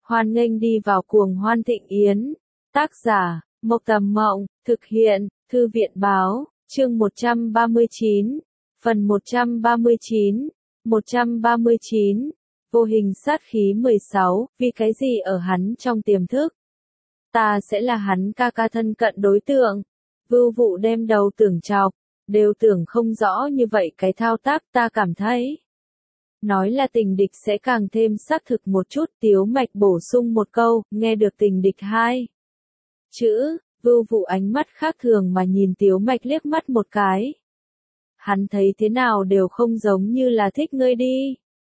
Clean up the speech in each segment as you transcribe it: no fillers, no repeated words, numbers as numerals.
Hoan nghênh đi vào cuồng hoan thịnh yến. Tác giả, Mộc Tầm Mộng, thực hiện, Thư viện Báo, chương 139, phần 139, 139, vô hình sát khí 16, vì cái gì ở hắn trong tiềm thức? Ta sẽ là hắn ca ca thân cận đối tượng. Vưu Vụ đem đầu tưởng chọc, đều tưởng không rõ như vậy cái thao tác ta cảm thấy. Nói là tình địch sẽ càng thêm xác thực một chút. Tiếu Mạch bổ sung một câu, nghe được tình địch hai chữ. Vưu Vụ ánh mắt khác thường mà nhìn Tiếu Mạch liếc mắt một cái. Hắn thấy thế nào đều không giống như là thích ngươi đi.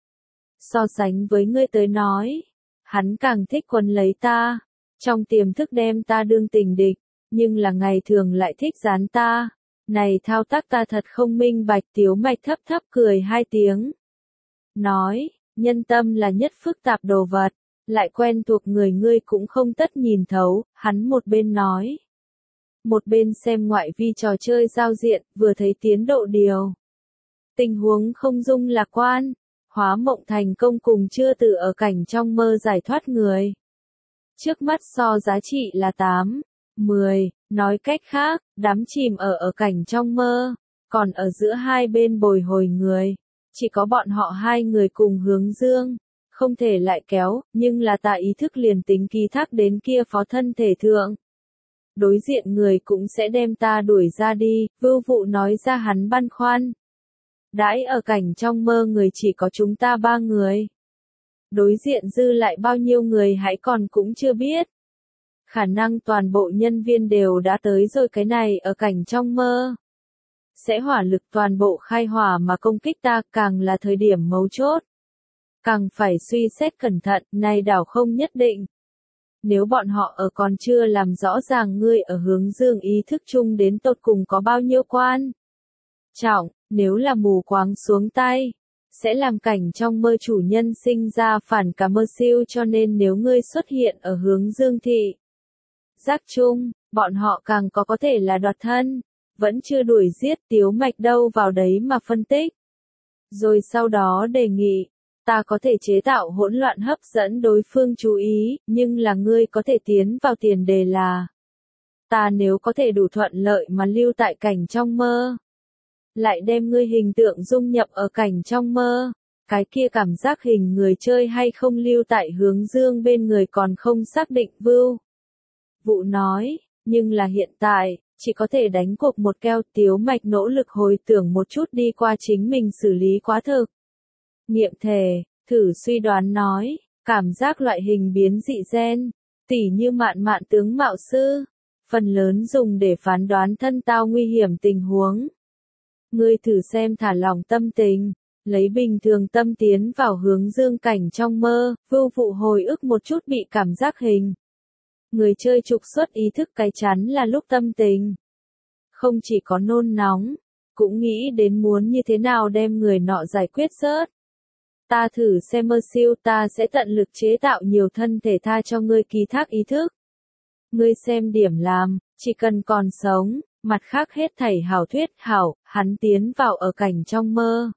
So sánh với ngươi tới nói, hắn càng thích quấn lấy ta, trong tiềm thức đem ta đương tình địch, nhưng là ngày thường lại thích gián ta. Này thao tác ta thật không minh bạch. Tiếu Mạch thấp thấp cười hai tiếng. Nói, nhân tâm là nhất phức tạp đồ vật, lại quen thuộc người ngươi cũng không tất nhìn thấu. Hắn một bên nói, một bên xem ngoại vi trò chơi giao diện, vừa thấy tiến độ điều. Tình huống không dung lạc quan, hóa mộng thành công cùng chưa từ ở cảnh trong mơ giải thoát người. Trước mắt so giá trị là 8, 10, nói cách khác, đám chìm ở cảnh trong mơ, còn ở giữa hai bên bồi hồi người. Chỉ có bọn họ hai người cùng hướng dương, không thể lại kéo, nhưng là ta ý thức liền tính ký thác đến kia phó thân thể thượng. Đối diện người cũng sẽ đem ta đuổi ra đi. Vưu Vụ nói ra hắn băn khoăn. Đãi ở cảnh trong mơ người chỉ có chúng ta 3 người. Đối diện dư lại bao nhiêu người hãy còn cũng chưa biết. Khả năng toàn bộ nhân viên đều đã tới rồi, cái này ở cảnh trong mơ sẽ hỏa lực toàn bộ khai hỏa mà công kích ta, càng là thời điểm mấu chốt. Càng phải suy xét cẩn thận, này đảo không nhất định. Nếu bọn họ ở còn chưa làm rõ ràng ngươi ở hướng dương ý thức chung đến tột cùng có bao nhiêu quan trọng, nếu là mù quáng xuống tay, sẽ làm cảnh trong mơ chủ nhân sinh ra phản cảm mơ siêu, cho nên nếu ngươi xuất hiện ở hướng dương thị giác chung, bọn họ càng có thể là đoạt thân, vẫn chưa đuổi giết. Tiếu Mạch đâu vào đấy mà phân tích. Rồi sau đó đề nghị, ta có thể chế tạo hỗn loạn hấp dẫn đối phương chú ý, nhưng là ngươi có thể tiến vào tiền đề là, ta nếu có thể đủ thuận lợi mà lưu tại cảnh trong mơ, lại đem ngươi hình tượng dung nhập ở cảnh trong mơ, cái kia cảm giác hình người chơi hay không lưu tại hướng dương bên người còn không xác định. Vưu Vụ nói, nhưng là hiện tại, chỉ có thể đánh cuộc một keo. Tiếu Mạch nỗ lực hồi tưởng một chút đi qua chính mình xử lý quá thực nghiệm thể, thử suy đoán nói, cảm giác loại hình biến dị gen, tỉ như mạn mạn tướng mạo sư, phần lớn dùng để phán đoán thân tao nguy hiểm tình huống. Ngươi thử xem thả lỏng tâm tình, lấy bình thường tâm tiến vào hướng dương cảnh trong mơ. Vưu Vụ hồi ức một chút bị cảm giác hình người chơi trục xuất ý thức cái chắn là lúc tâm tình không chỉ có nôn nóng, cũng nghĩ đến muốn như thế nào đem người nọ giải quyết rớt. Ta thử xem mơ siêu, ta sẽ tận lực chế tạo nhiều thân thể tha cho ngươi ký thác ý thức. Ngươi xem điểm làm, chỉ cần còn sống, mặt khác hết thảy hảo thuyết hảo. Hắn tiến vào ở cảnh trong mơ,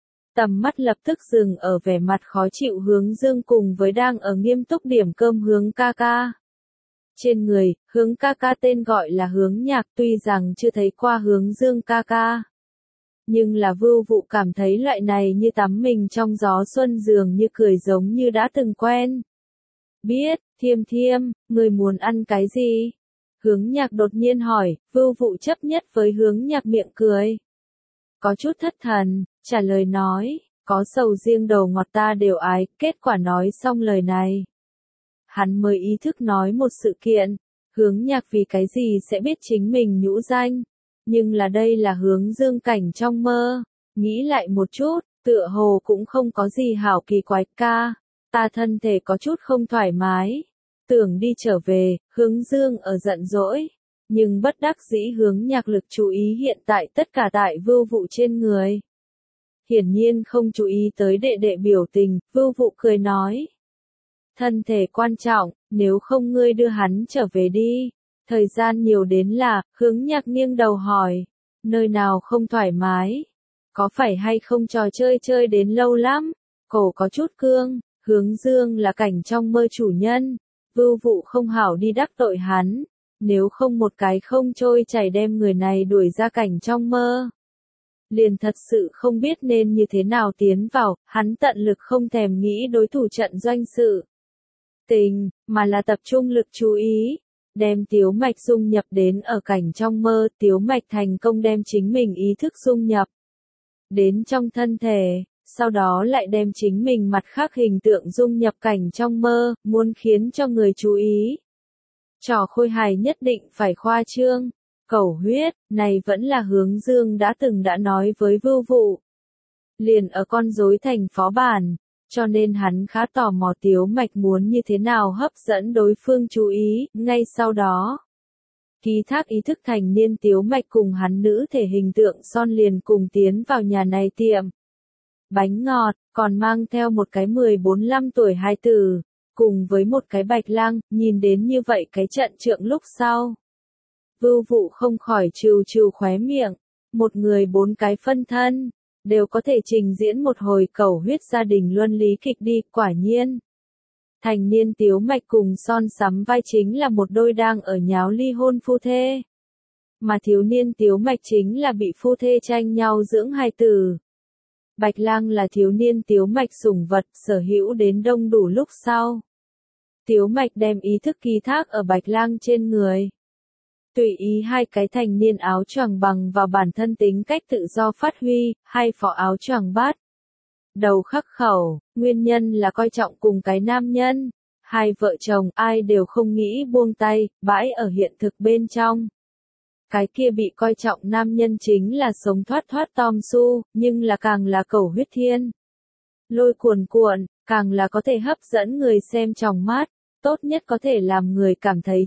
tầm mắt lập tức dừng ở vẻ mặt khó chịu hướng dương cùng với đang ở nghiêm túc điểm cơm hướng ca ca trên người. Hướng ca ca tên gọi là Hướng Nhạc, tuy rằng chưa thấy qua hướng dương ca ca, nhưng là Vưu Vụ cảm thấy loại này như tắm mình trong gió xuân dường như cười giống như đã từng quen biết. Thiêm Thiêm, người muốn ăn cái gì? Hướng Nhạc đột nhiên hỏi. Vưu Vụ chấp nhất với Hướng Nhạc miệng cười, có chút thất thần, trả lời nói, có sầu riêng đầu ngọt ta đều ái. Kết quả nói xong lời này, hắn mới ý thức nói một sự kiện. Hướng Nhạc vì cái gì sẽ biết chính mình nhũ danh, nhưng là đây là hướng dương cảnh trong mơ. Nghĩ lại một chút, tựa hồ cũng không có gì hảo kỳ quái. Ca, ta thân thể có chút không thoải mái, tưởng đi trở về. Hướng dương ở giận dỗi, nhưng bất đắc dĩ. Hướng Nhạc lực chú ý hiện tại tất cả tại Vưu Vụ trên người, hiển nhiên không chú ý tới đệ đệ biểu tình. Vưu Vụ cười nói, thân thể quan trọng, nếu không ngươi đưa hắn trở về đi, thời gian nhiều đến là. Hướng Nhạc nghiêng đầu hỏi, nơi nào không thoải mái, có phải hay không trò chơi chơi đến lâu lắm? Cổ có chút cương. Hướng Dương là cảnh trong mơ chủ nhân, Vưu Vụ không hảo đi đắc tội hắn, nếu không một cái không trôi chảy đem người này đuổi ra cảnh trong mơ. Liền thật sự không biết nên như thế nào tiến vào, hắn tận lực không thèm nghĩ đối thủ trận doanh sự tình, mà là tập trung lực chú ý, đem Tiếu Mạch dung nhập đến ở cảnh trong mơ, Tiếu Mạch thành công đem chính mình ý thức dung nhập đến trong thân thể, sau đó lại đem chính mình mặt khác hình tượng dung nhập cảnh trong mơ, muốn khiến cho người chú ý. Trò khôi hài nhất định phải khoa trương, cẩu huyết, này vẫn là Hướng Dương đã nói với Vưu Vụ. Liền ở con rối thành phó bản, cho nên hắn khá tò mò Tiếu Mạch muốn như thế nào hấp dẫn đối phương chú ý, ngay sau đó. Ký thác ý thức thành niên Tiếu Mạch cùng hắn nữ thể hình tượng son liền cùng tiến vào nhà này tiệm bánh ngọt, còn mang theo một cái 14-15 tuổi hài tử, cùng với một cái bạch lang, nhìn đến như vậy cái trận trượng lúc sau. Vưu Vụ không khỏi trừ trừ khóe miệng, một người 4 cái phân thân, đều có thể trình diễn một hồi cẩu huyết gia đình luân lý kịch đi, quả nhiên. Thành niên Tiếu Mạch cùng son sắm vai chính là một đôi đang ở nháo ly hôn phu thê. Mà thiếu niên Tiếu Mạch chính là bị phu thê tranh nhau dưỡng hài tử. Bạch lang là thiếu niên Tiếu Mạch sủng vật sở hữu đến đông đủ lúc sau. Tiếu Mạch đem ý thức ký thác ở Bạch lang trên người. Tùy ý hai cái thành niên áo choàng bằng vào bản thân tính cách tự do phát huy, hai phó áo choàng bát. Đầu khắc khẩu, nguyên nhân là coi trọng cùng cái nam nhân. Hai vợ chồng ai đều không nghĩ buông tay, bãi ở hiện thực bên trong. Cái kia bị coi trọng nam nhân chính là sống thoát Tom Su, nhưng là càng là cẩu huyết thiên. Lôi cuồn cuộn, càng là có thể hấp dẫn người xem trong mắt, tốt nhất có thể làm người cảm thấy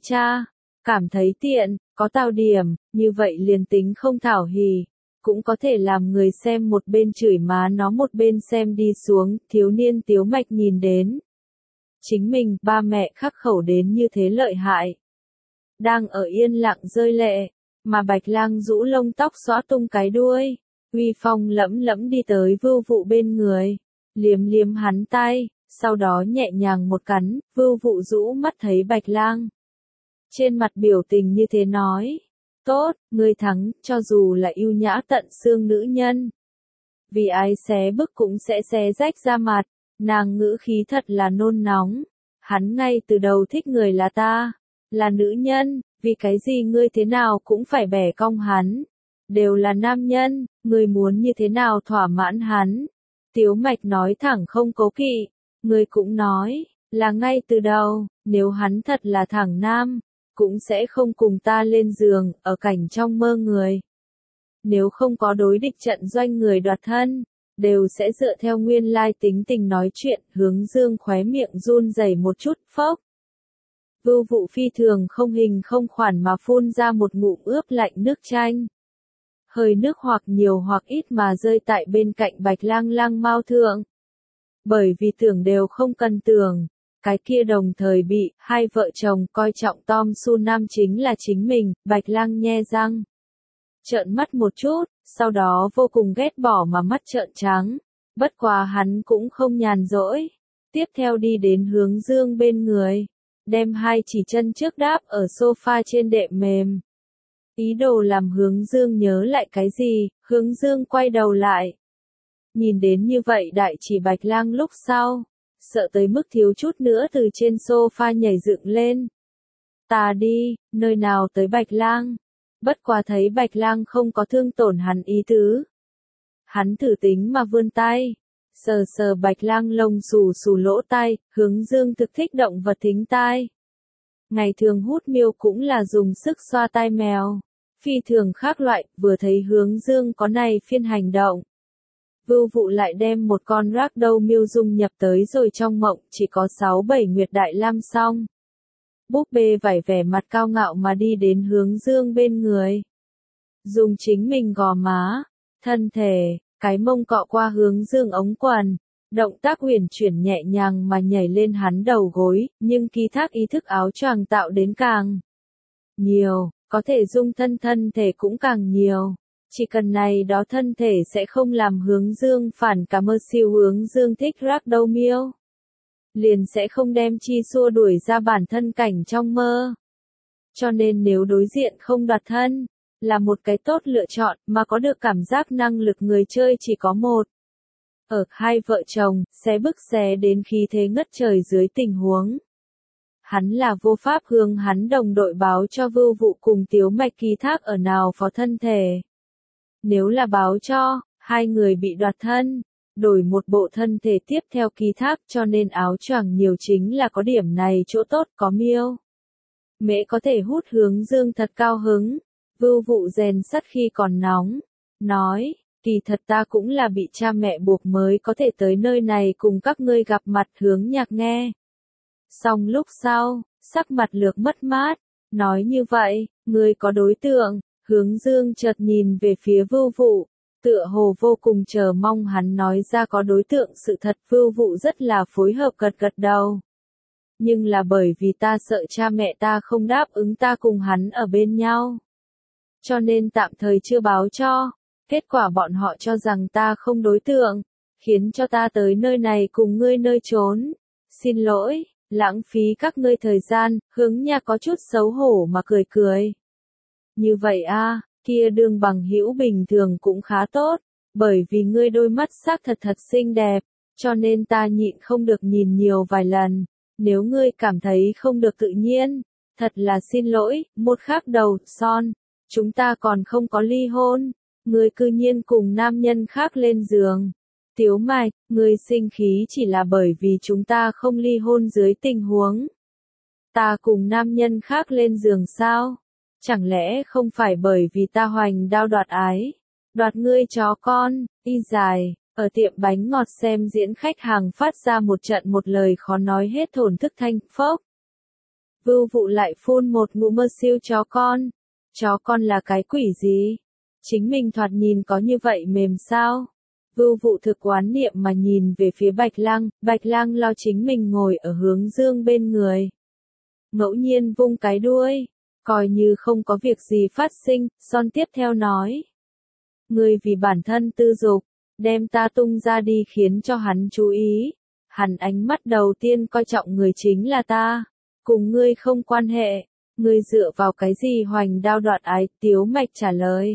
cảm thấy tiện, có tao điểm, như vậy liền tính không thảo hỉ, cũng có thể làm người xem một bên chửi má nó một bên xem đi xuống, thiếu niên Tiếu Mạch nhìn đến. Chính mình, ba mẹ khắc khẩu đến như thế lợi hại. Đang ở yên lặng rơi lệ, mà Bạch lang rũ lông tóc xõa tung cái đuôi, uy phong lẫm lẫm đi tới Vưu Vụ bên người, liếm liếm hắn tay, sau đó nhẹ nhàng một cắn, Vưu Vụ rũ mắt thấy Bạch lang. Trên mặt biểu tình như thế nói, tốt, ngươi thắng, cho dù là yêu nhã tận xương nữ nhân. Vì ai xé bức cũng sẽ xé rách ra mặt, nàng ngữ khí thật là nôn nóng, hắn ngay từ đầu thích người là ta, là nữ nhân, vì cái gì ngươi thế nào cũng phải bẻ cong hắn, đều là nam nhân, ngươi muốn như thế nào thỏa mãn hắn. Tiếu Mạch nói thẳng không cố kỵ, ngươi cũng nói, là ngay từ đầu, nếu hắn thật là thẳng nam, cũng sẽ không cùng ta lên giường, ở cảnh trong mơ người. Nếu không có đối địch trận doanh người đoạt thân, đều sẽ dựa theo nguyên lai tính tình nói chuyện, Hướng Dương khóe miệng run rẩy một chút, phốc. Vưu Vụ phi thường không hình không khoản mà phun ra một ngụm ướp lạnh nước chanh. Hơi nước hoặc nhiều hoặc ít mà rơi tại bên cạnh Bạch lang lang mao thượng. Bởi vì tưởng đều không cần tưởng, cái kia đồng thời bị hai vợ chồng coi trọng Tom Su nam chính là chính mình, Bạch lang nhe răng. Trợn mắt một chút, sau đó vô cùng ghét bỏ mà mắt trợn trắng. Bất quá hắn cũng không nhàn rỗi. Tiếp theo đi đến Hướng Dương bên người. Đem hai chỉ chân trước đáp ở sofa trên đệm mềm. Ý đồ làm Hướng Dương nhớ lại cái gì, Hướng Dương quay đầu lại. Nhìn đến như vậy đại chỉ Bạch lang lúc sau. Sợ tới mức thiếu chút nữa từ trên sofa nhảy dựng lên. Ta đi, nơi nào tới Bạch lang. Bất quá thấy Bạch lang không có thương tổn hắn ý tứ. Hắn thử tính mà vươn tay. Sờ sờ Bạch lang lông xù xù lỗ tai, Hướng Dương thực thích động vật thính tai. Ngày thường hút miêu cũng là dùng sức xoa tai mèo. Phi thường khác loại, vừa thấy Hướng Dương có này phiên hành động. Vưu Vụ lại đem một con ragdoll miêu dung nhập tới rồi trong mộng, chỉ có 6-7 nguyệt đại lam xong. Búp bê vải vẻ mặt cao ngạo mà đi đến Hướng Dương bên người. Dùng chính mình gò má, thân thể, cái mông cọ qua Hướng Dương ống quần, động tác huyền chuyển nhẹ nhàng mà nhảy lên hắn đầu gối, nhưng ký thác ý thức áo choàng tạo đến càng nhiều, có thể dung thân thể cũng càng nhiều. Chỉ cần này đó thân thể sẽ không làm Hướng Dương phản cảm, siêu Hướng Dương thích ragdoll miêu. liền sẽ không đem chi xua đuổi ra bản thân cảnh trong mơ. Cho nên nếu đối diện không đoạt thân, là một cái tốt lựa chọn, mà có được cảm giác năng lực người chơi chỉ có một. Ở hai vợ chồng, xé bức xé đến khí thế ngất trời dưới tình huống. Hắn là vô pháp hướng hắn đồng đội báo cho Vưu Vụ cùng Tiếu Mạch ký thác ở nào phó thân thể. Nếu là báo cho, hai người bị đoạt thân, đổi một bộ thân thể tiếp theo ký thác, cho nên áo choàng nhiều chính là có điểm này chỗ tốt. Có Miêu Mễ có thể hút Hướng Dương thật cao hứng. Vưu Vụ rèn sắt khi còn nóng, nói, kỳ thật ta cũng là bị cha mẹ buộc mới có thể tới nơi này cùng các ngươi gặp mặt. Hướng Nhạc nghe xong lúc sau, sắc mặt lược mất mát, nói như vậy, ngươi có đối tượng. Hướng Dương chợt nhìn về phía Vưu Vụ, tựa hồ vô cùng chờ mong hắn nói ra có đối tượng sự thật. Vưu Vụ rất là phối hợp gật gật đầu. Nhưng là bởi vì ta sợ cha mẹ ta không đáp ứng ta cùng hắn ở bên nhau, cho nên tạm thời chưa báo cho. Kết quả bọn họ cho rằng ta không đối tượng, khiến cho ta tới nơi này cùng ngươi nơi trốn. Xin lỗi, lãng phí các ngươi thời gian. Hướng Nhạc có chút xấu hổ mà cười cười. Như vậy a, kia đường bằng hữu bình thường cũng khá tốt, bởi vì ngươi đôi mắt sắc thật thật xinh đẹp, cho nên ta nhịn không được nhìn nhiều vài lần. Nếu ngươi cảm thấy không được tự nhiên, thật là xin lỗi. Một khác đầu, Son, chúng ta còn không có ly hôn, ngươi cư nhiên cùng nam nhân khác lên giường. Tiếu Mạch, ngươi sinh khí chỉ là bởi vì chúng ta không ly hôn dưới tình huống ta cùng nam nhân khác lên giường sao? Chẳng lẽ không phải bởi vì ta hoành đao đoạt ái, đoạt ngươi chó con? Y dài, ở tiệm bánh ngọt xem diễn khách hàng phát ra một trận một lời khó nói hết thổn thức thanh phốc. Vưu Vụ lại phun một ngụm mơ siêu chó con. Chó con là cái quỷ gì? Chính mình thoạt nhìn có như vậy mềm sao? Vưu Vụ thực oán niệm mà nhìn về phía Bạch Lang lo chính mình ngồi ở Hướng Dương bên người. Ngẫu nhiên vung cái đuôi, coi như không có việc gì phát sinh. Son tiếp theo nói, ngươi vì bản thân tư dục, đem ta tung ra đi khiến cho hắn chú ý. Hắn ánh mắt đầu tiên coi trọng người chính là ta, cùng ngươi không quan hệ. Ngươi dựa vào cái gì hoành đao đoạt ái? Tiếu Mạch trả lời,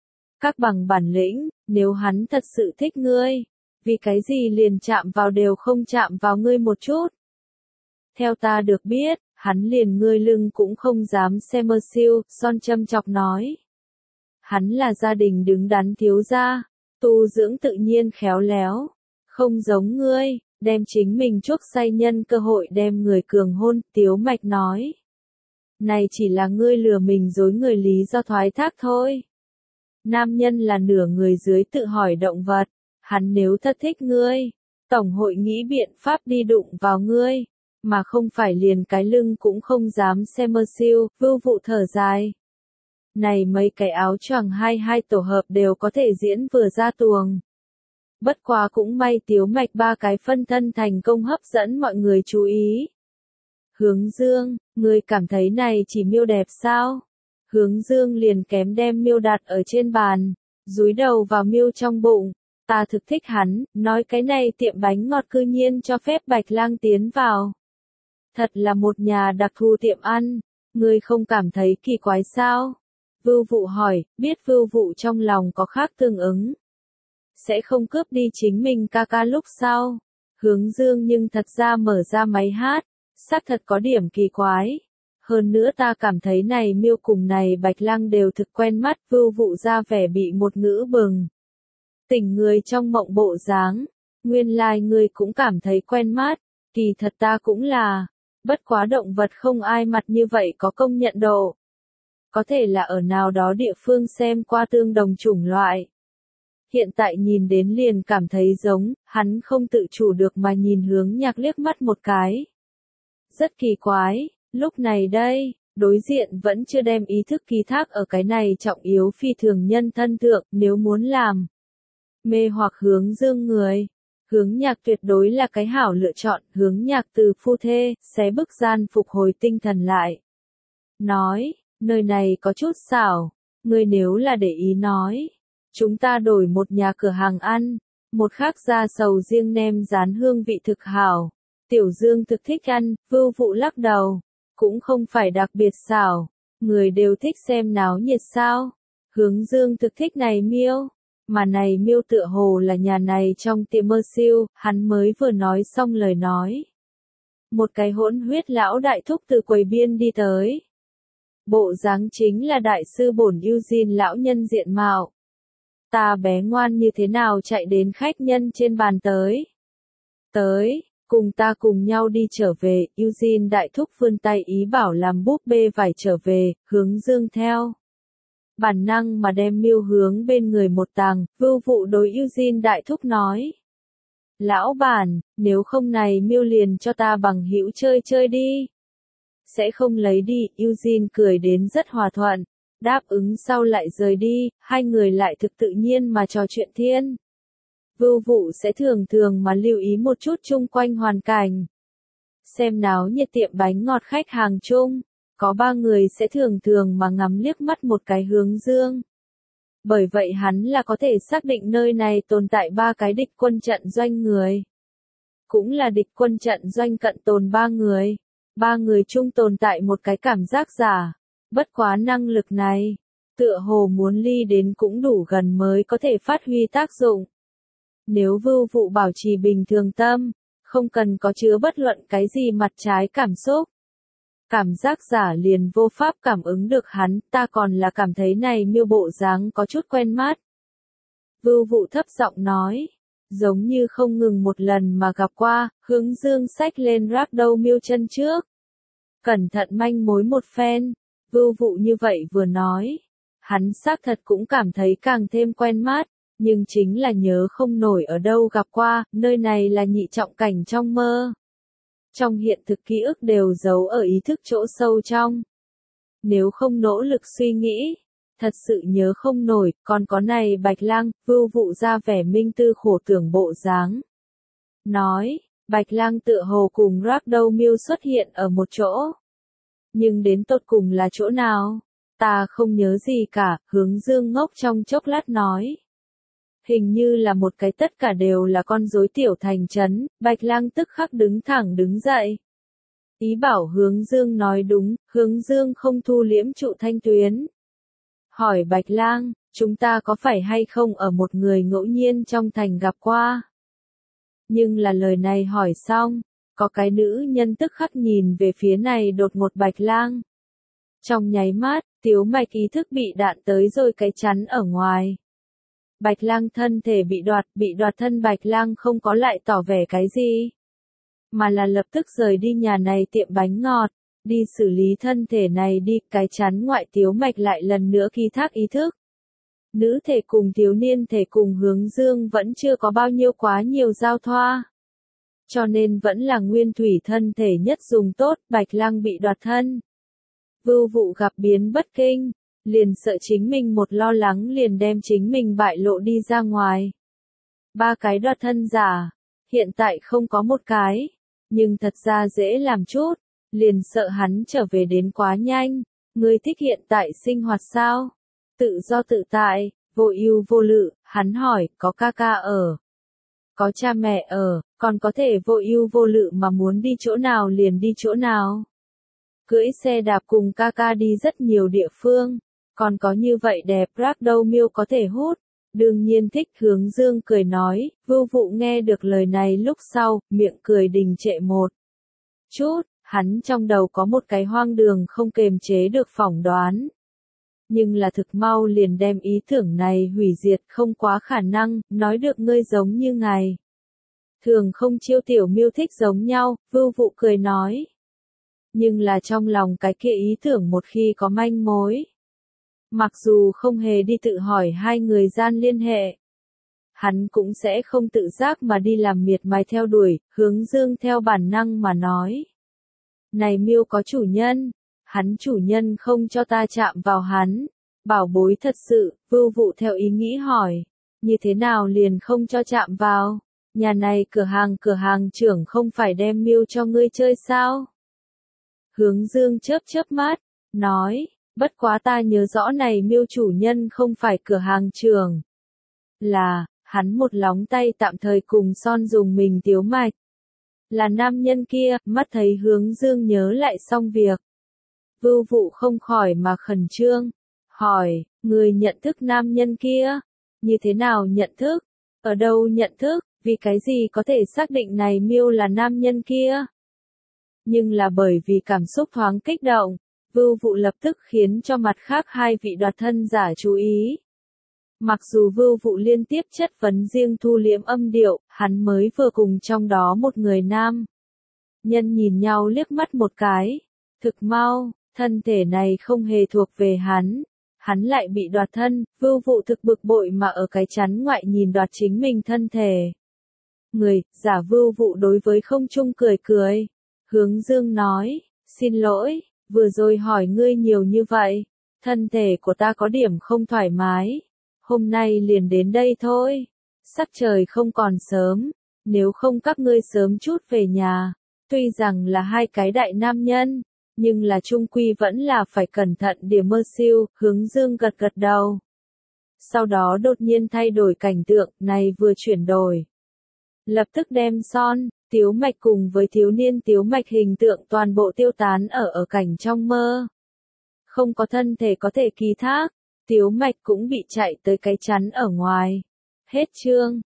các bằng bản lĩnh. Nếu hắn thật sự thích ngươi, vì cái gì liền chạm vào đều không chạm vào ngươi một chút? Theo ta được biết, hắn liền ngươi lưng cũng không dám xem mơ siêu. Son châm chọc nói, hắn là gia đình đứng đắn thiếu gia, tu dưỡng tự nhiên khéo léo, không giống ngươi, đem chính mình chuốc say nhân cơ hội đem người cường hôn. Tiếu Mạch nói, này chỉ là ngươi lừa mình dối người lý do thoái thác thôi. Nam nhân là nửa người dưới tự hỏi động vật, hắn nếu thật thích ngươi, tổng hội nghĩ biện pháp đi đụng vào ngươi, mà không phải liền cái lưng cũng không dám xem mơ siêu. Vưu Vụ thở dài, này mấy cái áo choàng hai tổ hợp đều có thể diễn vừa ra tuồng. Bất quá cũng may Tiếu Mạch ba cái phân thân thành công hấp dẫn mọi người chú ý. Hướng Dương, ngươi cảm thấy này chỉ miêu đẹp sao? Hướng Dương liền kém đem miêu đặt ở trên bàn, dúi đầu vào miêu trong bụng. Ta thực thích hắn, nói cái này tiệm bánh ngọt cư nhiên cho phép Bạch Lang tiến vào. Thật là một nhà đặc thù tiệm ăn, ngươi không cảm thấy kỳ quái sao? Vưu Vụ hỏi, biết Vưu Vụ trong lòng có khác tương ứng. Sẽ không cướp đi chính mình ca ca lúc sau. Hướng Dương nhưng thật ra mở ra máy hát, xác thật có điểm kỳ quái. Hơn nữa ta cảm thấy này miêu cùng này Bạch Lang đều thực quen mắt. Vưu Vụ ra vẻ bị một ngữ bừng tỉnh người trong mộng bộ dáng. Nguyên lai ngươi cũng cảm thấy quen mắt, kỳ thật ta cũng là. Bất quá động vật không ai mặt như vậy có công nhận độ. Có thể là ở nào đó địa phương xem qua tương đồng chủng loại. Hiện tại nhìn đến liền cảm thấy giống. Hắn không tự chủ được mà nhìn Hướng Nhạc liếc mắt một cái. Rất kỳ quái, lúc này đây, đối diện vẫn chưa đem ý thức ký thác ở cái này trọng yếu phi thường nhân thân thượng. Nếu muốn làm mê hoặc Hướng Dương người, Hướng Nhạc tuyệt đối là cái hảo lựa chọn. Hướng Nhạc từ phu thê, xé bức gian phục hồi tinh thần lại. Nói, nơi này có chút xảo, ngươi nếu là để ý nói, chúng ta đổi một nhà cửa hàng ăn, một khác ra sầu riêng nem rán hương vị thực hảo. Tiểu Dương thực thích ăn, Vưu Vụ lắc đầu. Cũng không phải đặc biệt xảo. Người đều thích xem náo nhiệt sao. Hướng Dương thực thích này miêu. Mà này miêu tựa hồ là nhà này trong tiệm mơ siêu, hắn mới vừa nói xong lời nói. Một cái hỗn huyết lão đại thúc từ quầy biên đi tới. Bộ dáng chính là đại sư bổn Eugene lão nhân diện mạo. Ta bé ngoan như thế nào chạy đến khách nhân trên bàn tới. Tới, cùng ta cùng nhau đi trở về, Eugene đại thúc vươn tay ý bảo làm búp bê vải trở về, Hướng Dương theo. Bản năng mà đem miêu hướng bên người một tàng, Vưu Vụ đối Eugene đại thúc nói. Lão bản, nếu không này miêu liền cho ta bằng hữu chơi chơi đi. Sẽ không lấy đi, Eugene cười đến rất hòa thuận. Đáp ứng sau lại rời đi, hai người lại thực tự nhiên mà trò chuyện thiên. Vưu Vụ sẽ thường thường mà lưu ý một chút chung quanh hoàn cảnh. Xem náo nhiệt tiệm bánh ngọt khách hàng chung, có ba người sẽ thường thường mà ngắm liếc mắt một cái Hướng Dương. Bởi vậy hắn là có thể xác định nơi này tồn tại ba cái địch quân trận doanh người. Cũng là địch quân trận doanh cận tồn ba người. Ba người chung tồn tại một cái cảm giác giả. Bất quá năng lực này, tựa hồ muốn ly đến cũng đủ gần mới có thể phát huy tác dụng. Nếu Vưu Vụ bảo trì bình thường tâm, không cần có chứa bất luận cái gì mặt trái cảm xúc. Cảm giác giả liền vô pháp cảm ứng được hắn, ta còn là cảm thấy này miêu bộ dáng có chút quen mắt. Vưu Vụ thấp giọng nói, giống như không ngừng một lần mà gặp qua, Hướng Dương xách lên rác đầu miêu chân trước. Cẩn thận manh mối một phen, Vưu Vụ như vậy vừa nói. Hắn xác thật cũng cảm thấy càng thêm quen mắt, nhưng chính là nhớ không nổi ở đâu gặp qua, nơi này là nhị trọng cảnh trong mơ. Trong hiện thực ký ức đều giấu ở ý thức chỗ sâu trong. Nếu không nỗ lực suy nghĩ, thật sự nhớ không nổi, còn có này Bạch Lang, Vưu Vụ ra vẻ minh tư khổ tưởng bộ dáng. Nói, Bạch Lang tựa hồ cùng Ragdoll Mill xuất hiện ở một chỗ. Nhưng đến tột cùng là chỗ nào? Ta không nhớ gì cả, Hướng Dương ngốc trong chốc lát nói. Hình như là một cái tất cả đều là con rối tiểu thành trấn, Bạch Lang tức khắc đứng thẳng đứng dậy. Ý bảo Hướng Dương nói đúng, Hướng Dương không thu liễm trụ thanh tuyến. Hỏi Bạch Lang, chúng ta có phải hay không ở một người ngẫu nhiên trong thành gặp qua? Nhưng là lời này hỏi xong, có cái nữ nhân tức khắc nhìn về phía này đột ngột Bạch Lang. Trong nháy mắt, Tiếu Mạch ý thức bị đạn tới rồi cái chắn ở ngoài. Bạch Lang thân thể bị đoạt thân Bạch Lang không có lại tỏ vẻ cái gì. Mà là lập tức rời đi nhà này tiệm bánh ngọt, đi xử lý thân thể này đi, cái chắn ngoại Tiếu Mạch lại lần nữa ký thác ý thức. Nữ thể cùng thiếu niên thể cùng Hướng Dương vẫn chưa có bao nhiêu quá nhiều giao thoa. Cho nên vẫn là nguyên thủy thân thể nhất dùng tốt, Bạch Lang bị đoạt thân. Vưu Vụ gặp biến bất kinh, liền sợ chính mình một lo lắng liền đem chính mình bại lộ đi ra ngoài. Ba cái đoạt thân giả, hiện tại không có một cái, nhưng thật ra dễ làm chút, liền sợ hắn trở về đến quá nhanh. Ngươi thích hiện tại sinh hoạt sao? Tự do tự tại, vô ưu vô lự, hắn hỏi, có ca ca ở. Có cha mẹ ở, còn có thể vô ưu vô lự mà muốn đi chỗ nào liền đi chỗ nào. Cưỡi xe đạp cùng ca ca đi rất nhiều địa phương, còn có như vậy đẹp Ragdoll Mill có thể hút. Đương nhiên thích, Hướng Dương cười nói, Vưu Vụ nghe được lời này lúc sau, miệng cười đình trệ một chút, hắn trong đầu có một cái hoang đường không kềm chế được phỏng đoán. Nhưng là thực mau liền đem ý tưởng này hủy diệt, không quá khả năng, nói được ngươi giống như ngài. Thường không chiêu tiểu miêu thích giống nhau, Vưu Vụ cười nói. Nhưng là trong lòng cái kia ý tưởng một khi có manh mối. Mặc dù không hề đi tự hỏi hai người gian liên hệ. Hắn cũng sẽ không tự giác mà đi làm miệt mài theo đuổi, Hướng Dương theo bản năng mà nói. Này miêu có chủ nhân, hắn chủ nhân không cho ta chạm vào hắn. Bảo bối thật sự, Vưu Vụ theo ý nghĩ hỏi. Như thế nào liền không cho chạm vào? Nhà này cửa hàng trưởng không phải đem miêu cho ngươi chơi sao? Hướng Dương chớp chớp mắt, nói, bất quá ta nhớ rõ này miêu chủ nhân không phải cửa hàng trưởng. Là, hắn một lóng tay tạm thời cùng son dùng mình Tiếu Mạch. Là nam nhân kia, mắt thấy Hướng Dương nhớ lại xong việc. Vưu Vụ không khỏi mà khẩn trương. Hỏi, người nhận thức nam nhân kia? Như thế nào nhận thức? Ở đâu nhận thức? Vì cái gì có thể xác định này Miêu là nam nhân kia? Nhưng là bởi vì cảm xúc thoáng kích động, Vưu Vụ lập tức khiến cho mặt khác hai vị đoạt thân giả chú ý. Mặc dù Vưu Vụ liên tiếp chất vấn riêng thu liễm âm điệu, hắn mới vừa cùng trong đó một người nam nhân nhìn nhau liếc mắt một cái. Thực mau, thân thể này không hề thuộc về hắn lại bị đoạt thân, Vưu Vụ thực bực bội mà ở cái chắn ngoại nhìn đoạt chính mình thân thể. Người, giả Vưu Vụ đối với không trung cười cười. Hướng Dương nói, xin lỗi, vừa rồi hỏi ngươi nhiều như vậy, thân thể của ta có điểm không thoải mái, hôm nay liền đến đây thôi, sắc trời không còn sớm, nếu không các ngươi sớm chút về nhà, tuy rằng là hai cái đại nam nhân, nhưng là chung quy vẫn là phải cẩn thận điểm mơ siêu, Hướng Dương gật gật đầu. Sau đó đột nhiên thay đổi cảnh tượng, này vừa chuyển đổi. Lập tức đem Son, Tiếu Mạch cùng với thiếu niên Tiếu Mạch hình tượng toàn bộ tiêu tán ở cảnh trong mơ. Không có thân thể có thể ký thác, Tiếu Mạch cũng bị chạy tới cái chắn ở ngoài. Hết chương.